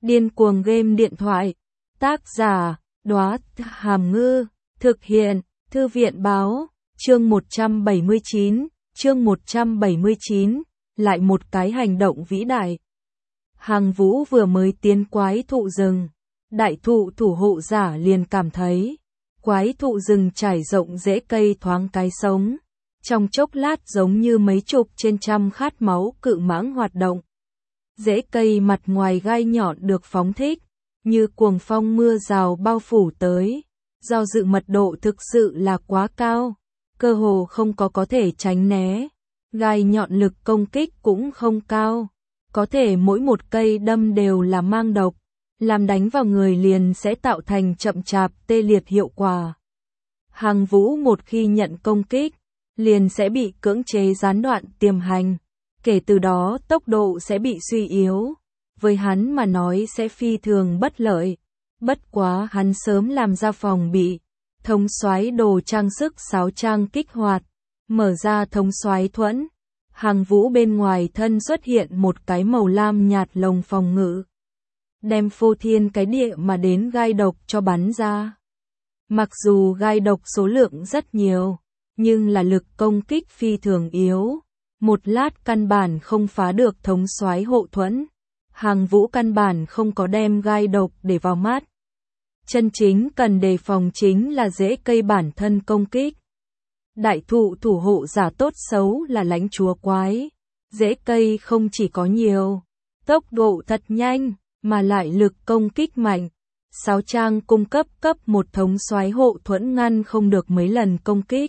Điên cuồng game điện thoại. Tác giả, Đóa Hàm Ngư. Thực hiện, Thư viện Báo. Chương 179, lại một cái hành động vĩ đại. Hằng Vũ vừa mới tiến quái thụ rừng, đại thụ thủ hộ giả liền cảm thấy, quái thụ rừng trải rộng rễ cây thoáng cái sống, trong chốc lát giống như mấy chục trên trăm khát máu cự mãng hoạt động. Rễ cây mặt ngoài gai nhọn được phóng thích, như cuồng phong mưa rào bao phủ tới, do dự mật độ thực sự là quá cao, cơ hồ không có thể tránh né, gai nhọn lực công kích cũng không cao, có thể mỗi một cây đâm đều là mang độc, làm đánh vào người liền sẽ tạo thành chậm chạp tê liệt hiệu quả. Hằng Vũ một khi nhận công kích, liền sẽ bị cưỡng chế gián đoạn tiềm hành, kể từ đó tốc độ sẽ bị suy yếu, với hắn mà nói sẽ phi thường bất lợi. Bất quá hắn sớm làm ra phòng bị, thống soái đồ trang sức sáo trang kích hoạt, mở ra thống soái thuẫn. Hằng Vũ bên ngoài thân xuất hiện một cái màu lam nhạt lồng phòng ngự, đem phô thiên cái địa mà đến gai độc cho bắn ra. Mặc dù gai độc số lượng rất nhiều, nhưng là lực công kích phi thường yếu, một lát căn bản không phá được thống soái hộ thuẫn. Hằng Vũ căn bản không có đem gai độc để vào mắt. Chân chính cần đề phòng chính là rễ cây bản thân công kích. Đại thụ thủ hộ giả tốt xấu là lãnh chúa quái, rễ cây không chỉ có nhiều, tốc độ thật nhanh, mà lại lực công kích mạnh. Sáo trang cung cấp một thống soái hộ thuẫn ngăn không được mấy lần công kích,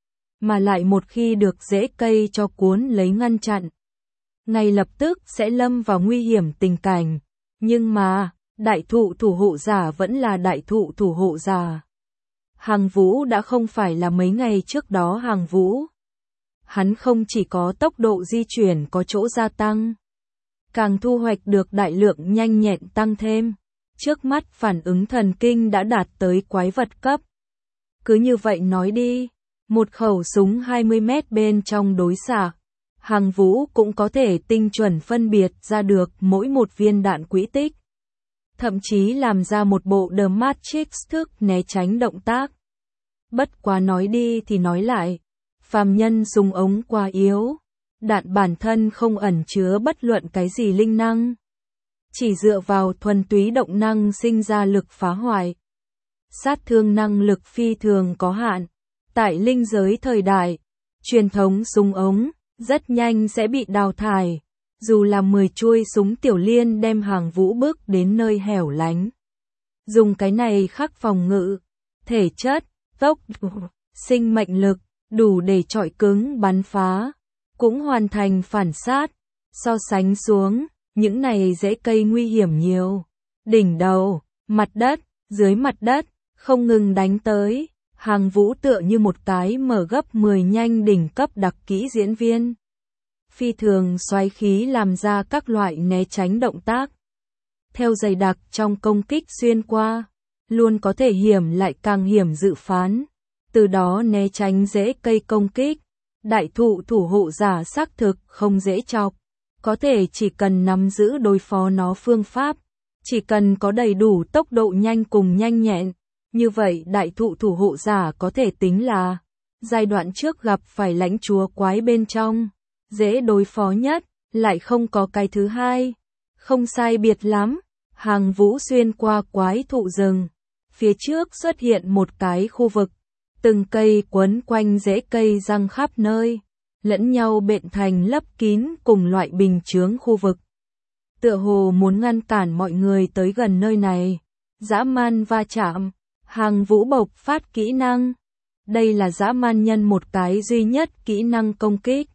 mà lại một khi được rễ cây cho cuốn lấy ngăn chặn, ngay lập tức sẽ lâm vào nguy hiểm tình cảnh. Nhưng mà, đại thụ thủ hộ giả vẫn là đại thụ thủ hộ giả. Hằng Vũ đã không phải là mấy ngày trước đó Hằng Vũ. Hắn không chỉ có tốc độ di chuyển có chỗ gia tăng, càng thu hoạch được đại lượng nhanh nhẹn tăng thêm. Trước mắt phản ứng thần kinh đã đạt tới quái vật cấp. Cứ như vậy nói đi, một khẩu súng 20 mét bên trong đối xạ, Hằng Vũ cũng có thể tinh chuẩn phân biệt ra được mỗi một viên đạn quỹ tích. Thậm chí làm ra một bộ The Matrix thức né tránh động tác. Bất quá nói đi thì nói lại, phàm nhân dùng ống quá yếu, đạn bản thân không ẩn chứa bất luận cái gì linh năng, chỉ dựa vào thuần túy động năng sinh ra lực phá hoại. Sát thương năng lực phi thường có hạn. Tại linh giới thời đại, truyền thống súng ống rất nhanh sẽ bị đào thải. Dù là 10 chuôi súng tiểu liên đem Hằng Vũ bước đến nơi hẻo lánh, dùng cái này khắc phòng ngự, thể chất, tốc độ, sinh mệnh lực, đủ để chọi cứng bắn phá, cũng hoàn thành phản sát. So sánh xuống, những này rễ cây nguy hiểm nhiều. Đỉnh đầu, mặt đất, dưới mặt đất, không ngừng đánh tới. Hằng Vũ tựa như một cái mở gấp 10 nhanh đỉnh cấp đặc kỹ diễn viên. Phi thường xoáy khí làm ra các loại né tránh động tác. Theo dày đặc trong công kích xuyên qua, luôn có thể hiểm lại càng hiểm dự phán. Từ đó né tránh rễ cây công kích. Đại thụ thủ hộ giả xác thực không dễ chọc. Có thể chỉ cần nắm giữ đối phó nó phương pháp. Chỉ cần có đầy đủ tốc độ nhanh cùng nhanh nhẹn. Như vậy đại thụ thủ hộ giả có thể tính là giai đoạn trước gặp phải lãnh chúa quái bên trong, dễ đối phó nhất, lại không có cái thứ hai. Không sai biệt lắm, Hằng Vũ xuyên qua quái thụ rừng. Phía trước xuất hiện một cái khu vực, từng cây quấn quanh rễ cây răng khắp nơi, lẫn nhau bện thành lấp kín cùng loại bình chướng khu vực. Tựa hồ muốn ngăn cản mọi người tới gần nơi này, dã man va chạm. Hằng Vũ bộc phát kỹ năng. Đây là dã man nhân một cái duy nhất kỹ năng công kích.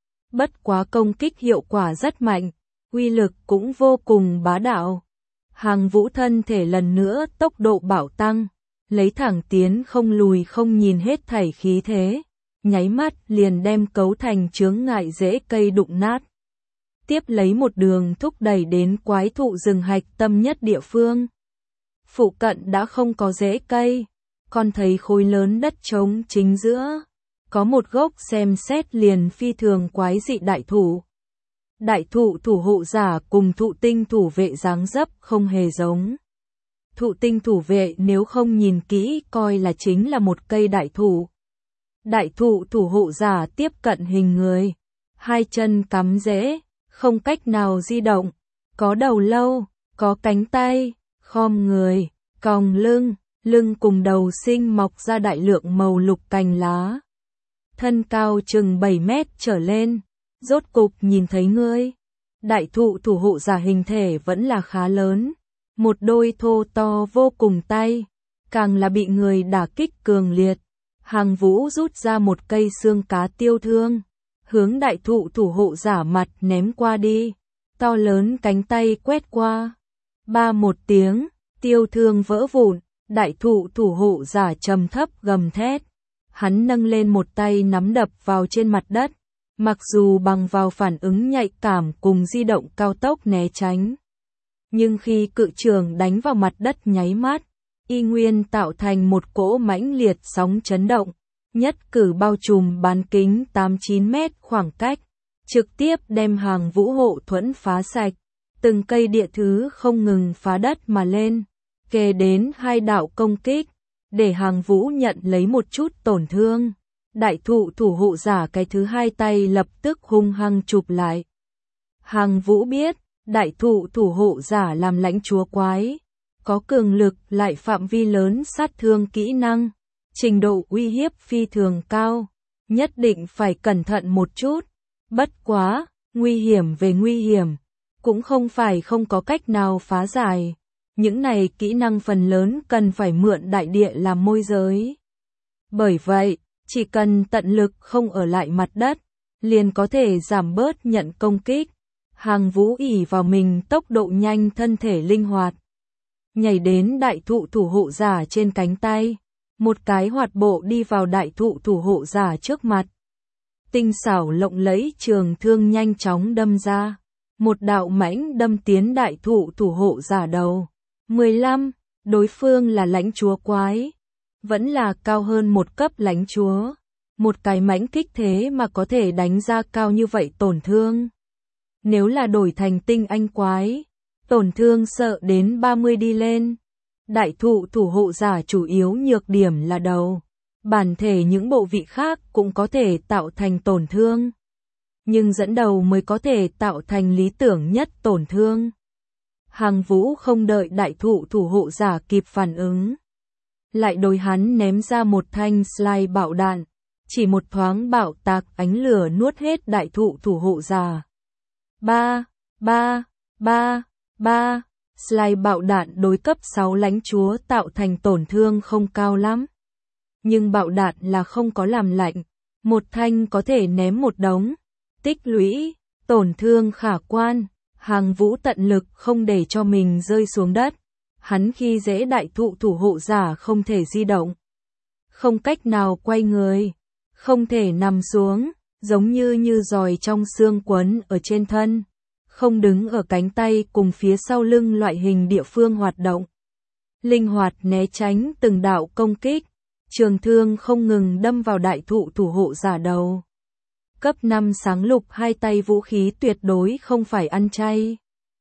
Bất quá công kích hiệu quả rất mạnh, uy lực cũng vô cùng bá đạo. Hằng Vũ thân thể lần nữa tốc độ bạo tăng, lấy thẳng tiến không lùi không nhìn hết thảy khí thế, nháy mắt liền đem cấu thành chướng ngại rễ cây đụng nát. Tiếp lấy một đường thúc đẩy đến quái thụ rừng hạch tâm nhất địa phương. Phụ cận đã không có rễ cây, còn thấy khối lớn đất trống chính giữa, có một gốc xem xét liền phi thường quái dị đại thụ. Đại thụ thủ hộ giả cùng thụ tinh thủ vệ dáng dấp không hề giống. Thụ tinh thủ vệ nếu không nhìn kỹ coi là chính là một cây đại thụ. Đại thụ thủ hộ giả tiếp cận hình người, hai chân cắm rễ, không cách nào di động, có đầu lâu, có cánh tay, khom người, còng lưng, lưng cùng đầu sinh mọc ra đại lượng màu lục cành lá. Thân cao chừng 7 mét trở lên, rốt cục nhìn thấy ngươi. Đại thụ thủ hộ giả hình thể vẫn là khá lớn, một đôi thô to vô cùng tay, càng là bị người đả kích cường liệt. Hàng Vũ rút ra một cây xương cá tiêu thương, hướng đại thụ thủ hộ giả mặt ném qua đi, to lớn cánh tay quét qua. Ba một tiếng, tiêu thương vỡ vụn, đại thụ thủ hộ giả trầm thấp gầm thét. Hắn nâng lên một tay nắm đập vào trên mặt đất, mặc dù bằng vào phản ứng nhạy cảm cùng di động cao tốc né tránh. Nhưng khi cự trường đánh vào mặt đất nháy mắt, y nguyên tạo thành một cỗ mãnh liệt sóng chấn động, nhất cử bao trùm bán kính 8-9 mét khoảng cách, trực tiếp đem Hàng Vũ hộ thuẫn phá sạch, từng cây địa thứ không ngừng phá đất mà lên, kề đến hai đạo công kích, để Hàng Vũ nhận lấy một chút tổn thương. Đại thụ thủ hộ giả cái thứ hai tay lập tức hung hăng chụp lại. Hàng Vũ biết, đại thụ thủ hộ giả làm lãnh chúa quái, có cường lực lại phạm vi lớn sát thương kỹ năng, trình độ uy hiếp phi thường cao, nhất định phải cẩn thận một chút. Bất quá, nguy hiểm về nguy hiểm, cũng không phải không có cách nào phá giải. Những này kỹ năng phần lớn cần phải mượn đại địa làm môi giới. Bởi vậy, chỉ cần tận lực không ở lại mặt đất, liền có thể giảm bớt nhận công kích. Hàng Vũ ỷ vào mình tốc độ nhanh, thân thể linh hoạt, nhảy đến đại thụ thủ hộ giả trên cánh tay, một cái hoạt bộ đi vào đại thụ thủ hộ giả trước mặt. Tinh xảo lộng lẫy trường thương nhanh chóng đâm ra, một đạo mãnh đâm tiến đại thụ thủ hộ giả đầu. 15. Đối phương là lãnh chúa quái, vẫn là cao hơn một cấp lãnh chúa. Một cái mãnh kích thế mà có thể đánh ra cao như vậy tổn thương. Nếu là đổi thành tinh anh quái, tổn thương sợ đến 30 đi lên. Đại thụ thủ hộ giả chủ yếu nhược điểm là đầu. Bản thể những bộ vị khác cũng có thể tạo thành tổn thương. Nhưng dẫn đầu mới có thể tạo thành lý tưởng nhất tổn thương. Hàng Vũ không đợi đại thụ thủ hộ giả kịp phản ứng, lại đối hắn ném ra một thanh slide bạo đạn, chỉ một thoáng bạo tạc ánh lửa nuốt hết đại thụ thủ hộ giả. 3, 3, 3, 3, slide bạo đạn đối cấp 6 lãnh chúa tạo thành tổn thương không cao lắm. Nhưng bạo đạn là không có làm lạnh, một thanh có thể ném một đống, tích lũy, tổn thương khả quan. Hàng Vũ tận lực không để cho mình rơi xuống đất. Hắn khi dễ đại thụ thủ hộ giả không thể di động, không cách nào quay người, không thể nằm xuống, giống như giòi trong xương quấn ở trên thân, không đứng ở cánh tay cùng phía sau lưng loại hình địa phương hoạt động. Linh hoạt né tránh từng đạo công kích, trường thương không ngừng đâm vào đại thụ thủ hộ giả đầu. Cấp 5 sáng lục hai tay vũ khí tuyệt đối không phải ăn chay.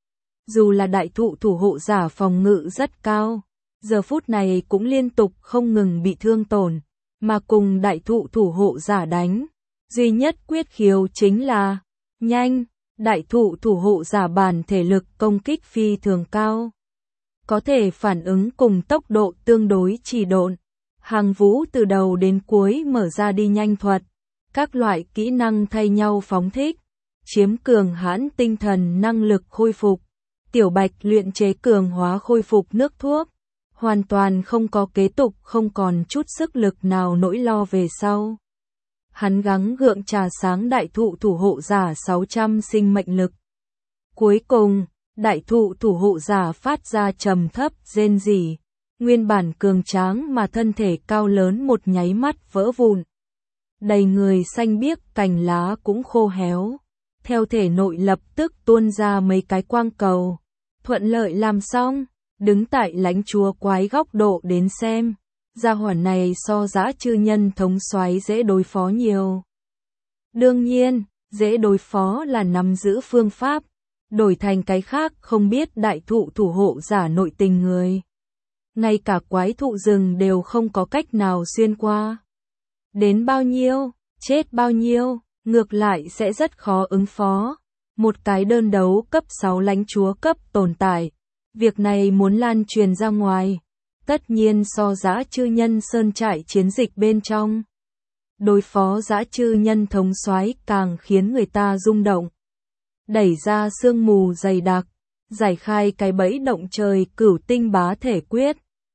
Dù là đại thụ thủ hộ giả phòng ngự rất cao, giờ phút này cũng liên tục không ngừng bị thương tổn, mà cùng đại thụ thủ hộ giả đánh. Duy nhất quyết khiếu chính là nhanh, đại thụ thủ hộ giả bản thể lực công kích phi thường cao, có thể phản ứng cùng tốc độ tương đối trì độn. Hàng Vũ từ đầu đến cuối mở ra đi nhanh thuật, các loại kỹ năng thay nhau phóng thích, chiếm cường hãn tinh thần năng lực khôi phục, tiểu bạch luyện chế cường hóa khôi phục nước thuốc, hoàn toàn không có kế tục, không còn chút sức lực nào nỗi lo về sau. Hắn gắng gượng trà sáng đại thụ thủ hộ giả 600 sinh mệnh lực. Cuối cùng, đại thụ thủ hộ giả phát ra trầm thấp rên rỉ, nguyên bản cường tráng mà thân thể cao lớn một nháy mắt vỡ vụn. Đầy người xanh biếc, cành lá cũng khô héo. Theo thể nội lập tức tuôn ra mấy cái quang cầu. Thuận lợi làm xong, đứng tại lãnh chúa quái góc độ đến xem, gia hỏa này so dã chư nhân thống soái dễ đối phó nhiều. Đương nhiên, dễ đối phó là nắm giữ phương pháp, đổi thành cái khác không biết đại thụ thủ hộ giả nội tình người. Ngay cả quái thụ rừng đều không có cách nào xuyên qua. Đến bao nhiêu, chết bao nhiêu, ngược lại sẽ rất khó ứng phó. Một cái đơn đấu cấp 6 lãnh chúa cấp tồn tại, việc này muốn lan truyền ra ngoài, tất nhiên so dã chư nhân sơn trại chiến dịch bên trong. Đối phó dã chư nhân thống soái càng khiến người ta rung động. Đẩy ra sương mù dày đặc, giải khai cái bẫy động trời cửu tinh bá thể quyết.